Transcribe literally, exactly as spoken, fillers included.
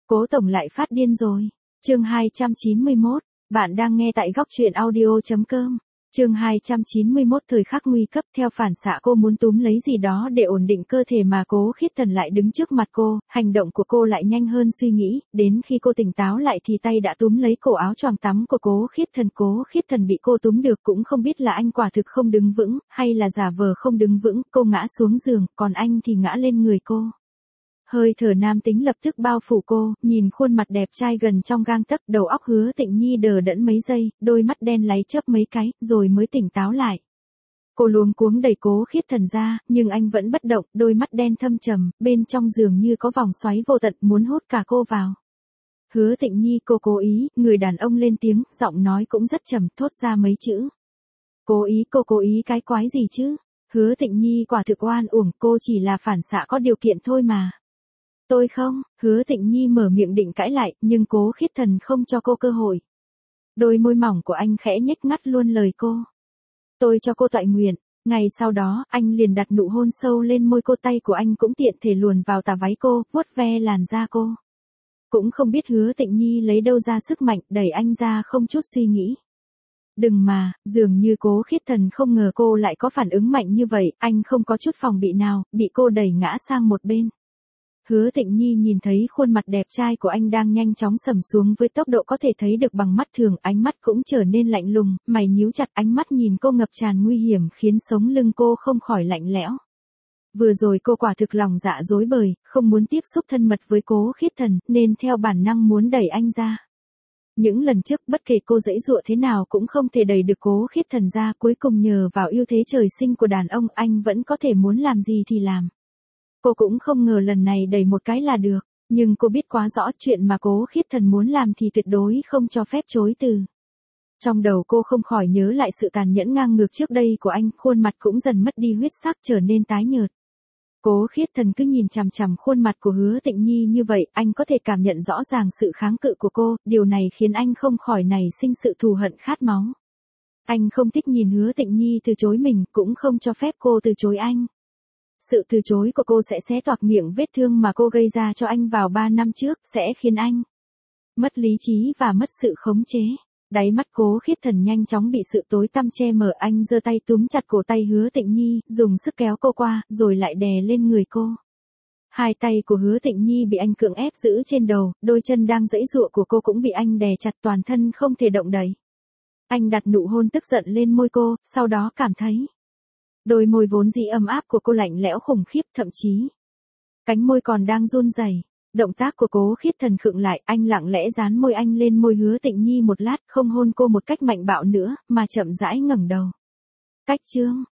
Cố tổng lại phát điên rồi. Chương hai trăm chín mươi mốt, bạn đang nghe tại góc truyện audio chấm com. Chương hai trăm chín mươi mốt thời khắc nguy cấp, theo phản xạ cô muốn túm lấy gì đó để ổn định cơ thể mà Cố Khiết Thần lại đứng trước mặt cô, hành động của cô lại nhanh hơn suy nghĩ, đến khi cô tỉnh táo lại thì tay đã túm lấy cổ áo choàng tắm của Cố Khiết Thần. Cố Khiết Thần bị cô túm được cũng không biết là anh quả thực không đứng vững, hay là giả vờ không đứng vững, cô ngã xuống giường, còn anh thì ngã lên người cô. Hơi thở nam tính lập tức bao phủ cô, nhìn khuôn mặt đẹp trai gần trong gang tấc, đầu óc Hứa Tịnh Nhi đờ đẫn mấy giây, đôi mắt đen láy chớp mấy cái, rồi mới tỉnh táo lại. Cô luống cuống đẩy Cố Khiết Thần ra, nhưng anh vẫn bất động, đôi mắt đen thâm trầm, bên trong giường như có vòng xoáy vô tận muốn hút cả cô vào. Hứa Tịnh Nhi, cô cố ý, người đàn ông lên tiếng, giọng nói cũng rất trầm, thốt ra mấy chữ. Cố ý, cô cố ý cái quái gì chứ? Hứa Tịnh Nhi quả thực oan uổng, cô chỉ là phản xạ có điều kiện thôi mà. Tôi không, Hứa Tịnh Nhi mở miệng định cãi lại, nhưng Cố Khiết Thần không cho cô cơ hội. Đôi môi mỏng của anh khẽ nhếch ngắt luôn lời cô. Tôi cho cô toại nguyện. Ngày sau đó, anh liền đặt nụ hôn sâu lên môi cô, tay của anh cũng tiện thể luồn vào tà váy cô, vuốt ve làn da cô. Cũng không biết Hứa Tịnh Nhi lấy đâu ra sức mạnh, đẩy anh ra không chút suy nghĩ. Đừng mà, dường như Cố Khiết Thần không ngờ cô lại có phản ứng mạnh như vậy, anh không có chút phòng bị nào, bị cô đẩy ngã sang một bên. Hứa Tịnh Nhi nhìn thấy khuôn mặt đẹp trai của anh đang nhanh chóng sầm xuống với tốc độ có thể thấy được bằng mắt thường, ánh mắt cũng trở nên lạnh lùng, mày nhíu chặt, ánh mắt nhìn cô ngập tràn nguy hiểm khiến sống lưng cô không khỏi lạnh lẽo. Vừa rồi cô quả thực lòng dạ rối bời, không muốn tiếp xúc thân mật với Cố Khiết Thần, nên theo bản năng muốn đẩy anh ra. Những lần trước bất kể cô giãy giụa thế nào cũng không thể đẩy được Cố Khiết Thần ra, cuối cùng nhờ vào ưu thế trời sinh của đàn ông, anh vẫn có thể muốn làm gì thì làm. Cô cũng không ngờ lần này đẩy một cái là được, nhưng cô biết quá rõ chuyện mà Cố Khiết Thần muốn làm thì tuyệt đối không cho phép chối từ. Trong đầu cô không khỏi nhớ lại sự tàn nhẫn ngang ngược trước đây của anh, khuôn mặt cũng dần mất đi huyết sắc, trở nên tái nhợt. Cố Khiết Thần cứ nhìn chằm chằm khuôn mặt của Hứa Tịnh Nhi như vậy, anh có thể cảm nhận rõ ràng sự kháng cự của cô, điều này khiến anh không khỏi nảy sinh sự thù hận khát máu. Anh không thích nhìn Hứa Tịnh Nhi từ chối mình, cũng không cho phép cô từ chối anh. Sự từ chối của cô sẽ xé toạc miệng vết thương mà cô gây ra cho anh vào ba năm trước, sẽ khiến anh mất lý trí và mất sự khống chế. Đáy mắt Cố Khiết Thần nhanh chóng bị sự tối tăm che mờ, anh giơ tay túm chặt cổ tay Hứa Tịnh Nhi, dùng sức kéo cô qua, rồi lại đè lên người cô. Hai tay của Hứa Tịnh Nhi bị anh cưỡng ép giữ trên đầu, đôi chân đang giãy giụa của cô cũng bị anh đè chặt, toàn thân không thể động đậy. Anh đặt nụ hôn tức giận lên môi cô, sau đó cảm thấy đôi môi vốn dĩ ấm áp của cô lạnh lẽo khủng khiếp, thậm chí cánh môi còn đang run rẩy. Động tác của Cố Khiết Thần khựng lại, anh lặng lẽ dán môi anh lên môi Hứa Tịnh Nhi một lát, không hôn cô một cách mạnh bạo nữa, mà chậm rãi ngẩng đầu. Cách chương,